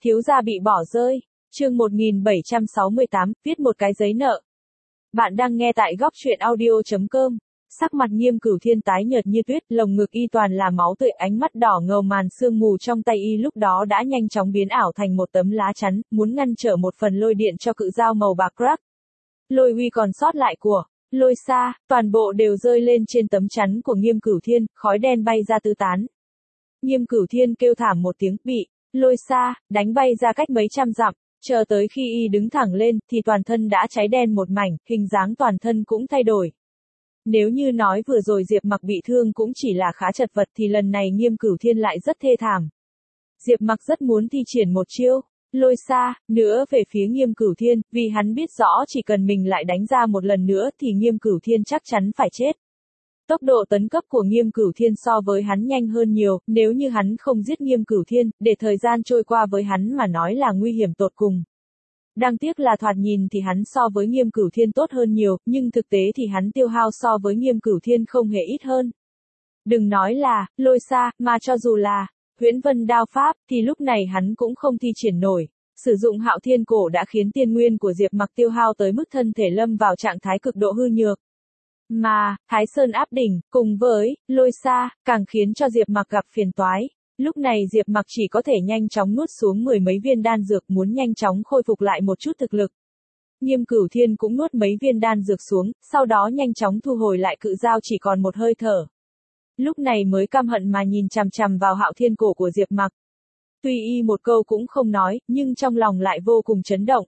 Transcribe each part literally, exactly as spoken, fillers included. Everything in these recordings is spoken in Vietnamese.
Thiếu gia bị bỏ rơi. Chương một nghìn bảy trăm sáu mươi tám, viết một cái giấy nợ. Bạn đang nghe tại góc truyện audio chấm com. Sắc mặt Nghiêm Cửu Thiên tái nhợt như tuyết, lồng ngực y toàn là máu tươi, ánh mắt đỏ ngầu, màn sương mù trong tay y lúc đó đã nhanh chóng biến ảo thành một tấm lá chắn, muốn ngăn trở một phần lôi điện cho cự dao màu bạc crack. Lôi uy còn sót lại của Lôi Sa, toàn bộ đều rơi lên trên tấm chắn của Nghiêm Cửu Thiên, khói đen bay ra tứ tán. Nghiêm Cửu Thiên kêu thảm một tiếng, bị Lôi Sa đánh bay ra cách mấy trăm dặm. Chờ tới khi y đứng thẳng lên, thì toàn thân đã cháy đen một mảnh, hình dáng toàn thân cũng thay đổi. Nếu như nói vừa rồi Diệp Mặc bị thương cũng chỉ là khá chật vật thì lần này Nghiêm Cửu Thiên lại rất thê thảm. Diệp Mặc rất muốn thi triển một chiêu Lôi Sa nữa về phía Nghiêm Cửu Thiên, vì hắn biết rõ chỉ cần mình lại đánh ra một lần nữa thì Nghiêm Cửu Thiên chắc chắn phải chết. Tốc độ tấn cấp của Nghiêm Cửu Thiên so với hắn nhanh hơn nhiều, nếu như hắn không giết Nghiêm Cửu Thiên, để thời gian trôi qua với hắn mà nói là nguy hiểm tột cùng. Đáng tiếc là thoạt nhìn thì hắn so với Nghiêm Cửu Thiên tốt hơn nhiều, nhưng thực tế thì hắn tiêu hao so với Nghiêm Cửu Thiên không hề ít hơn. Đừng nói là Lôi Sa, mà cho dù là Huyễn Vân đao pháp, thì lúc này hắn cũng không thi triển nổi. Sử dụng Hạo Thiên Cổ đã khiến tiên nguyên của Diệp Mặc tiêu hao tới mức thân thể lâm vào trạng thái cực độ hư nhược. Mà, Thái Sơn áp đỉnh, cùng với Lôi Sa, càng khiến cho Diệp Mặc gặp phiền toái. Lúc này Diệp Mặc chỉ có thể nhanh chóng nuốt xuống mười mấy viên đan dược, muốn nhanh chóng khôi phục lại một chút thực lực. Nghiêm Cửu Thiên cũng nuốt mấy viên đan dược xuống, sau đó nhanh chóng thu hồi lại cự dao chỉ còn một hơi thở. Lúc này mới căm hận mà nhìn chằm chằm vào Hạo Thiên Cổ của Diệp Mặc. Tuy y một câu cũng không nói, nhưng trong lòng lại vô cùng chấn động.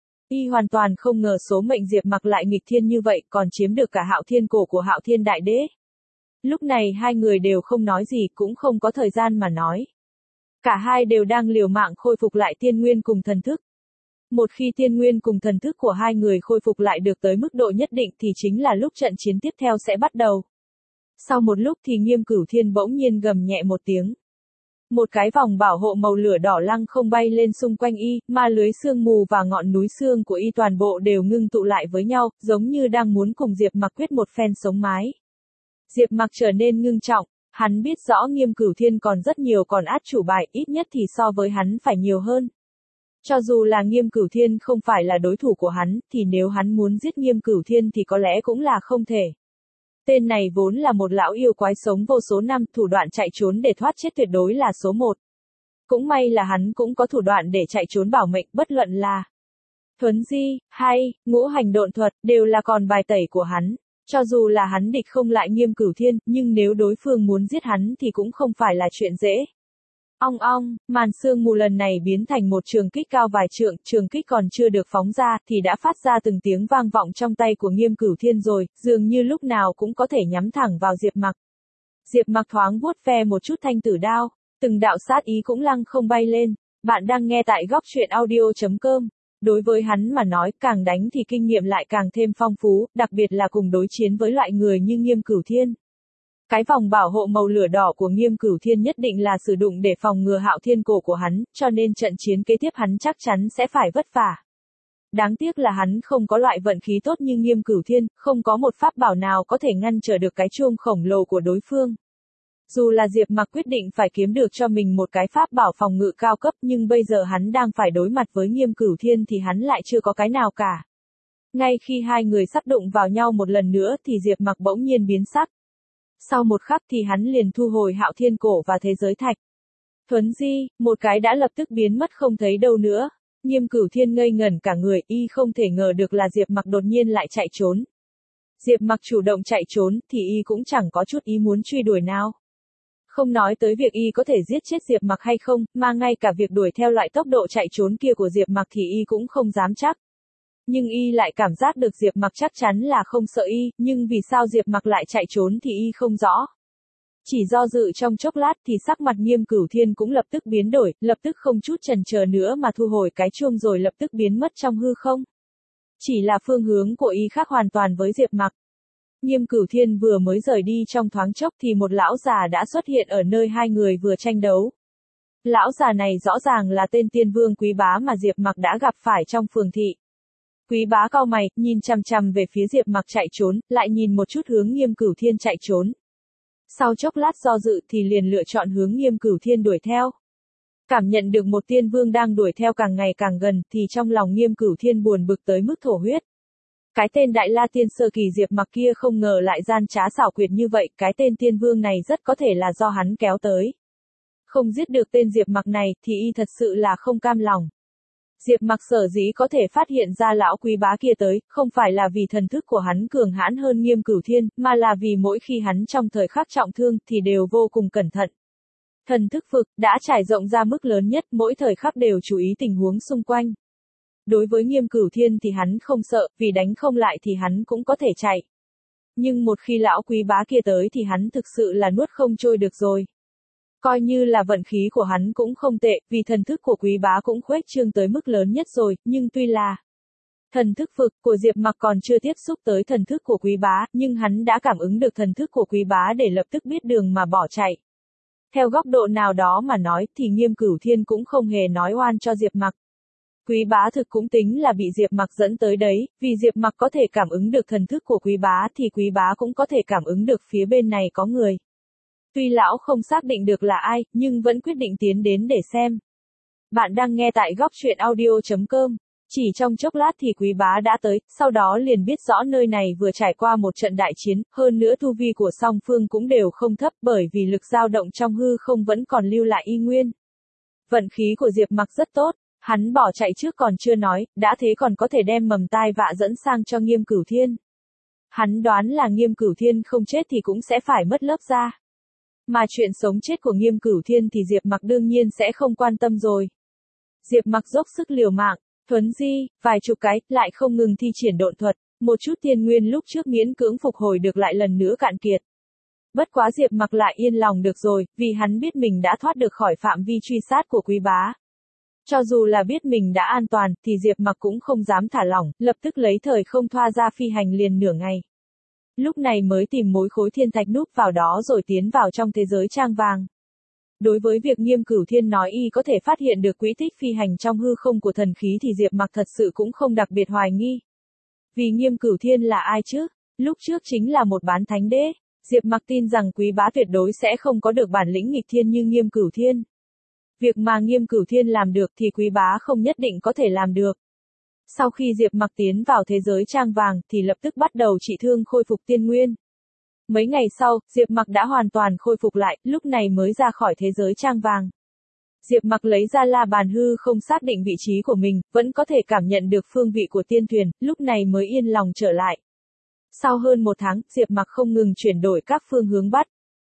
Y hoàn toàn không ngờ số mệnh Diệp Mặc lại nghịch thiên như vậy, còn chiếm được cả Hạo Thiên Cổ của Hạo Thiên Đại Đế. Lúc này hai người đều không nói gì, cũng không có thời gian mà nói. Cả hai đều đang liều mạng khôi phục lại tiên nguyên cùng thần thức. Một khi tiên nguyên cùng thần thức của hai người khôi phục lại được tới mức độ nhất định thì chính là lúc trận chiến tiếp theo sẽ bắt đầu. Sau một lúc thì Nghiêm Cửu Thiên bỗng nhiên gầm nhẹ một tiếng. Một cái vòng bảo hộ màu lửa đỏ lăng không bay lên xung quanh y, ma lưới sương mù và ngọn núi xương của y toàn bộ đều ngưng tụ lại với nhau, giống như đang muốn cùng Diệp Mặc quyết một phen sống mái. Diệp Mặc trở nên ngưng trọng, hắn biết rõ Nghiêm Cửu Thiên còn rất nhiều còn át chủ bài, ít nhất thì so với hắn phải nhiều hơn. Cho dù là Nghiêm Cửu Thiên không phải là đối thủ của hắn, thì nếu hắn muốn giết Nghiêm Cửu Thiên thì có lẽ cũng là không thể. Tên này vốn là một lão yêu quái sống vô số năm, thủ đoạn chạy trốn để thoát chết tuyệt đối là số một. Cũng may là hắn cũng có thủ đoạn để chạy trốn bảo mệnh, bất luận là thuấn di, hay ngũ hành độn thuật, đều là còn bài tẩy của hắn. Cho dù là hắn địch không lại Nghiêm Cửu Thiên, nhưng nếu đối phương muốn giết hắn thì cũng không phải là chuyện dễ. Ong ong, màn sương mù lần này biến thành một trường kích cao vài trượng, trường kích còn chưa được phóng ra thì đã phát ra từng tiếng vang vọng trong tay của Nghiêm Cửu Thiên rồi, dường như lúc nào cũng có thể nhắm thẳng vào Diệp Mặc. Diệp Mặc thoáng vuốt ve một chút thanh tử đao, từng đạo sát ý cũng lăng không bay lên. Bạn đang nghe tại góc truyện audio chấm com. Đối với hắn mà nói, càng đánh thì kinh nghiệm lại càng thêm phong phú, đặc biệt là cùng đối chiến với loại người như Nghiêm Cửu Thiên. Cái vòng bảo hộ màu lửa đỏ của Nghiêm Cửu Thiên nhất định là sử dụng để phòng ngừa Hạo Thiên Cổ của hắn, cho nên trận chiến kế tiếp hắn chắc chắn sẽ phải vất vả. Đáng tiếc là hắn không có loại vận khí tốt như Nghiêm Cửu Thiên, không có một pháp bảo nào có thể ngăn trở được cái chuông khổng lồ của đối phương. Dù là Diệp Mặc quyết định phải kiếm được cho mình một cái pháp bảo phòng ngự cao cấp, nhưng bây giờ hắn đang phải đối mặt với Nghiêm Cửu Thiên thì hắn lại chưa có cái nào cả. Ngay khi hai người sắp đụng vào nhau một lần nữa thì Diệp Mặc bỗng nhiên biến sắc. Sau một khắc thì hắn liền thu hồi Hạo Thiên Cổ và thế giới thạch. Thuấn di, một cái đã lập tức biến mất không thấy đâu nữa. Nghiêm Cửu Thiên ngây ngẩn cả người, y không thể ngờ được là Diệp Mặc đột nhiên lại chạy trốn. Diệp Mặc chủ động chạy trốn thì y cũng chẳng có chút ý muốn truy đuổi nào. Không nói tới việc y có thể giết chết Diệp Mặc hay không, mà ngay cả việc đuổi theo loại tốc độ chạy trốn kia của Diệp Mặc thì y cũng không dám chắc. Nhưng y lại cảm giác được Diệp Mặc chắc chắn là không sợ y, nhưng vì sao Diệp Mặc lại chạy trốn thì y không rõ. Chỉ do dự trong chốc lát thì sắc mặt Nghiêm Cửu Thiên cũng lập tức biến đổi, lập tức không chút chần chờ nữa mà thu hồi cái chuông rồi lập tức biến mất trong hư không. Chỉ là phương hướng của y khác hoàn toàn với Diệp Mặc. Nghiêm Cửu Thiên vừa mới rời đi trong thoáng chốc thì một lão già đã xuất hiện ở nơi hai người vừa tranh đấu. Lão già này rõ ràng là tên Tiên Vương Quý Bá mà Diệp Mặc đã gặp phải trong phường thị. Quý Bá cau mày, nhìn chằm chằm về phía Diệp Mặc chạy trốn, lại nhìn một chút hướng Nghiêm Cửu Thiên chạy trốn. Sau chốc lát do dự thì liền lựa chọn hướng Nghiêm Cửu Thiên đuổi theo. Cảm nhận được một tiên vương đang đuổi theo càng ngày càng gần, thì trong lòng Nghiêm Cửu Thiên buồn bực tới mức thổ huyết. Cái tên Đại La Tiên sơ kỳ Diệp Mặc kia không ngờ lại gian trá xảo quyệt như vậy, cái tên tiên vương này rất có thể là do hắn kéo tới. Không giết được tên Diệp Mặc này, thì y thật sự là không cam lòng. Diệp Mặc sở dĩ có thể phát hiện ra lão quý bá kia tới, không phải là vì thần thức của hắn cường hãn hơn Nghiêm Cửu Thiên, mà là vì mỗi khi hắn trong thời khắc trọng thương, thì đều vô cùng cẩn thận. Thần thức vực, đã trải rộng ra mức lớn nhất, mỗi thời khắc đều chú ý tình huống xung quanh. Đối với Nghiêm Cửu Thiên thì hắn không sợ, vì đánh không lại thì hắn cũng có thể chạy. Nhưng một khi lão quý bá kia tới thì hắn thực sự là nuốt không trôi được rồi. Coi như là vận khí của hắn cũng không tệ, vì thần thức của quý bá cũng khuếch trương tới mức lớn nhất rồi, nhưng tuy là thần thức vực của Diệp Mặc còn chưa tiếp xúc tới thần thức của quý bá, nhưng hắn đã cảm ứng được thần thức của quý bá để lập tức biết đường mà bỏ chạy. Theo góc độ nào đó mà nói thì Nghiêm Cửu Thiên cũng không hề nói oan cho Diệp Mặc. Quý bá thực cũng tính là bị Diệp Mặc dẫn tới đấy, vì Diệp Mặc có thể cảm ứng được thần thức của quý bá thì quý bá cũng có thể cảm ứng được phía bên này có người. Tuy lão không xác định được là ai, nhưng vẫn quyết định tiến đến để xem. Bạn đang nghe tại góc truyện audio chấm com. Chỉ trong chốc lát thì quý bá đã tới, sau đó liền biết rõ nơi này vừa trải qua một trận đại chiến, hơn nữa tu vi của song phương cũng đều không thấp bởi vì lực dao động trong hư không vẫn còn lưu lại y nguyên. Vận khí của Diệp Mặc rất tốt, hắn bỏ chạy trước còn chưa nói, đã thế còn có thể đem mầm tai vạ dẫn sang cho Nghiêm Cửu Thiên. Hắn đoán là Nghiêm Cửu Thiên không chết thì cũng sẽ phải mất lớp da. Mà chuyện sống chết của Nghiêm Cửu Thiên thì Diệp Mặc đương nhiên sẽ không quan tâm rồi. Diệp Mặc dốc sức liều mạng, thuấn di, vài chục cái, lại không ngừng thi triển độn thuật, một chút tiên nguyên lúc trước miễn cưỡng phục hồi được lại lần nữa cạn kiệt. Bất quá Diệp Mặc lại yên lòng được rồi, vì hắn biết mình đã thoát được khỏi phạm vi truy sát của quý bá. Cho dù là biết mình đã an toàn, thì Diệp Mặc cũng không dám thả lỏng, lập tức lấy thời không thoa ra phi hành liền nửa ngày. Lúc này mới tìm mối khối thiên thạch núp vào đó rồi tiến vào trong thế giới trang vàng. Đối với việc Nghiêm Cửu Thiên nói y có thể phát hiện được quỹ tích phi hành trong hư không của thần khí thì Diệp Mặc thật sự cũng không đặc biệt hoài nghi. Vì Nghiêm Cửu Thiên là ai chứ? Lúc trước chính là một bán thánh đế. Diệp Mặc tin rằng quý bá tuyệt đối sẽ không có được bản lĩnh nghịch thiên như Nghiêm Cửu Thiên. Việc mà Nghiêm Cửu Thiên làm được thì quý bá không nhất định có thể làm được. Sau khi Diệp Mặc tiến vào thế giới trang vàng thì lập tức bắt đầu trị thương khôi phục tiên nguyên. Mấy ngày sau, Diệp Mặc đã hoàn toàn khôi phục lại, lúc này mới ra khỏi thế giới trang vàng. Diệp Mặc lấy ra la bàn hư không xác định vị trí của mình, vẫn có thể cảm nhận được phương vị của tiên thuyền, lúc này mới yên lòng trở lại. Sau hơn một tháng, Diệp Mặc không ngừng chuyển đổi các phương hướng bắt.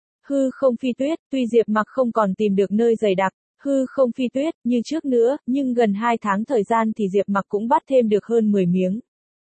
Hư không phi tuyết, tuy Diệp Mặc không còn tìm được nơi dày đặc, hư không phi tuyết, như trước nữa, nhưng gần hai tháng thời gian thì Diệp Mặc cũng bắt thêm được hơn mười miếng.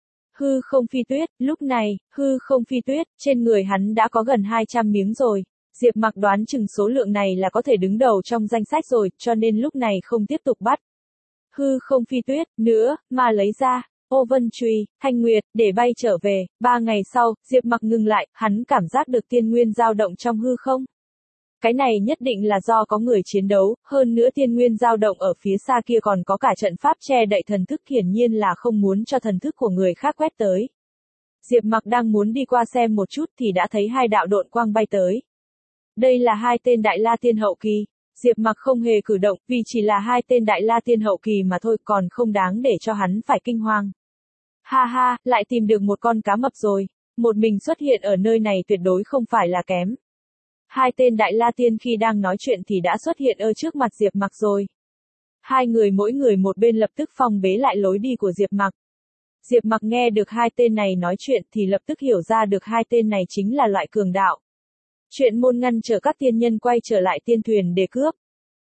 Hư không phi tuyết, lúc này, hư không phi tuyết, trên người hắn đã có gần hai trăm miếng rồi. Diệp Mặc đoán chừng số lượng này là có thể đứng đầu trong danh sách rồi, cho nên lúc này không tiếp tục bắt. Hư không phi tuyết, nữa, mà lấy ra, ô vân trùy, thanh nguyệt, để bay trở về. Ba ngày sau, Diệp Mặc ngừng lại, hắn cảm giác được tiên nguyên dao động trong hư không. Cái này nhất định là do có người chiến đấu, hơn nữa tiên nguyên dao động ở phía xa kia còn có cả trận pháp che đậy thần thức, hiển nhiên là không muốn cho thần thức của người khác quét tới. Diệp Mặc đang muốn đi qua xem một chút thì đã thấy hai đạo độn quang bay tới. Đây là hai tên Đại La Tiên hậu kỳ. Diệp Mặc không hề cử động, vì chỉ là hai tên Đại La Tiên hậu kỳ mà thôi, còn không đáng để cho hắn phải kinh hoàng. Ha ha, lại tìm được một con cá mập rồi. Một mình xuất hiện ở nơi này tuyệt đối không phải là kém. Hai tên Đại La Tiên khi đang nói chuyện thì đã xuất hiện ở trước mặt Diệp Mặc rồi. Hai người mỗi người một bên lập tức phong bế lại lối đi của Diệp Mặc. Diệp Mặc nghe được hai tên này nói chuyện thì lập tức hiểu ra được hai tên này chính là loại cường đạo. Chuyện môn ngăn trở các tiên nhân quay trở lại tiên thuyền để cướp.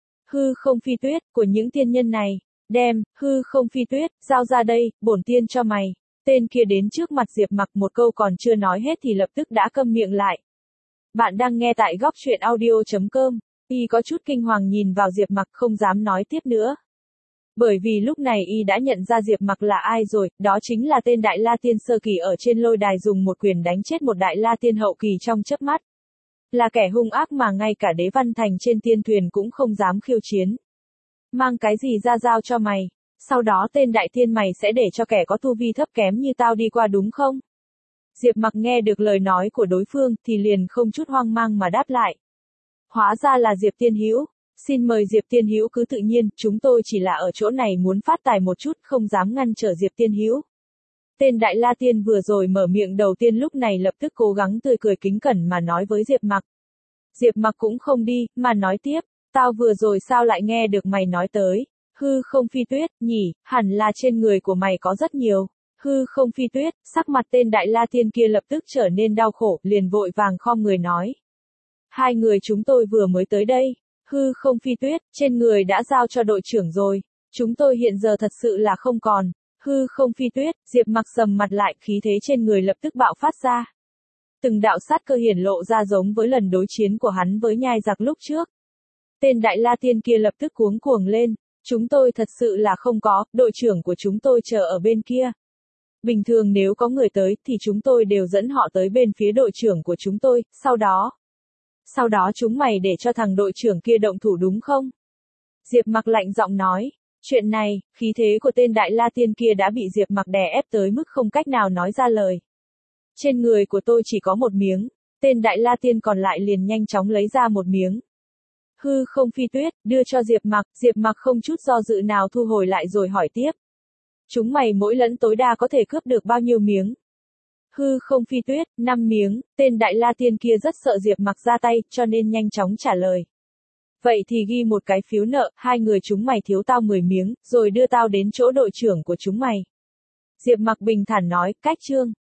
Hư không phi tuyết của những tiên nhân này, đem, hư không phi tuyết, giao ra đây, bổn tiên cho mày. Tên kia đến trước mặt Diệp Mặc một câu còn chưa nói hết thì lập tức đã câm miệng lại. Bạn đang nghe tại góc truyện audio chấm com. Y có chút kinh hoàng nhìn vào Diệp Mặc không dám nói tiếp nữa. Bởi vì lúc này Y đã nhận ra Diệp Mặc là ai rồi, đó chính là tên Đại La Tiên sơ kỳ ở trên lôi đài dùng một quyền đánh chết một Đại La Tiên hậu kỳ trong chớp mắt. Là kẻ hung ác mà ngay cả Đế Văn Thành trên tiên thuyền cũng không dám khiêu chiến. Mang cái gì ra giao cho mày, sau đó tên Đại Tiên mày sẽ để cho kẻ có tu vi thấp kém như tao đi qua đúng không? Diệp Mặc nghe được lời nói của đối phương thì liền không chút hoang mang mà đáp lại. Hóa ra là Diệp Tiên Hữu. Xin mời Diệp Tiên Hữu cứ tự nhiên, chúng tôi chỉ là ở chỗ này muốn phát tài một chút, không dám ngăn trở Diệp Tiên Hữu. Tên Đại La Tiên vừa rồi mở miệng đầu tiên lúc này lập tức cố gắng tươi cười kính cẩn mà nói với Diệp Mặc. Diệp Mặc cũng không đi, mà nói tiếp, tao vừa rồi sao lại nghe được mày nói tới, hư không phi tuyết, nhỉ, hẳn là trên người của mày có rất nhiều. Hư không phi tuyết, sắc mặt tên Đại La Tiên kia lập tức trở nên đau khổ, liền vội vàng khom người nói. Hai người chúng tôi vừa mới tới đây, hư không phi tuyết, trên người đã giao cho đội trưởng rồi, chúng tôi hiện giờ thật sự là không còn. Hư không phi tuyết, Diệp Mặc sầm mặt lại, khí thế trên người lập tức bạo phát ra. Từng đạo sát cơ hiển lộ ra giống với lần đối chiến của hắn với nhai giặc lúc trước. Tên Đại La Tiên kia lập tức cuống cuồng lên, chúng tôi thật sự là không có, đội trưởng của chúng tôi chờ ở bên kia. Bình thường nếu có người tới thì chúng tôi đều dẫn họ tới bên phía đội trưởng của chúng tôi, sau đó. Sau đó chúng mày để cho thằng đội trưởng kia động thủ đúng không? Diệp Mặc lạnh giọng nói. Chuyện này, khí thế của tên Đại La Tiên kia đã bị Diệp Mặc đè ép tới mức không cách nào nói ra lời. Trên người của tôi chỉ có một miếng, tên Đại La Tiên còn lại liền nhanh chóng lấy ra một miếng. Hư không phi tuyết, đưa cho Diệp Mặc, Diệp Mặc không chút do dự nào thu hồi lại rồi hỏi tiếp. Chúng mày mỗi lẫn tối đa có thể cướp được bao nhiêu miếng? Hư không phi tuyết, năm miếng, tên Đại La Tiên kia rất sợ Diệp Mặc ra tay, cho nên nhanh chóng trả lời. Vậy thì ghi một cái phiếu nợ, hai người chúng mày thiếu tao mười miếng, rồi đưa tao đến chỗ đội trưởng của chúng mày. Diệp Mặc bình thản nói, cách chương.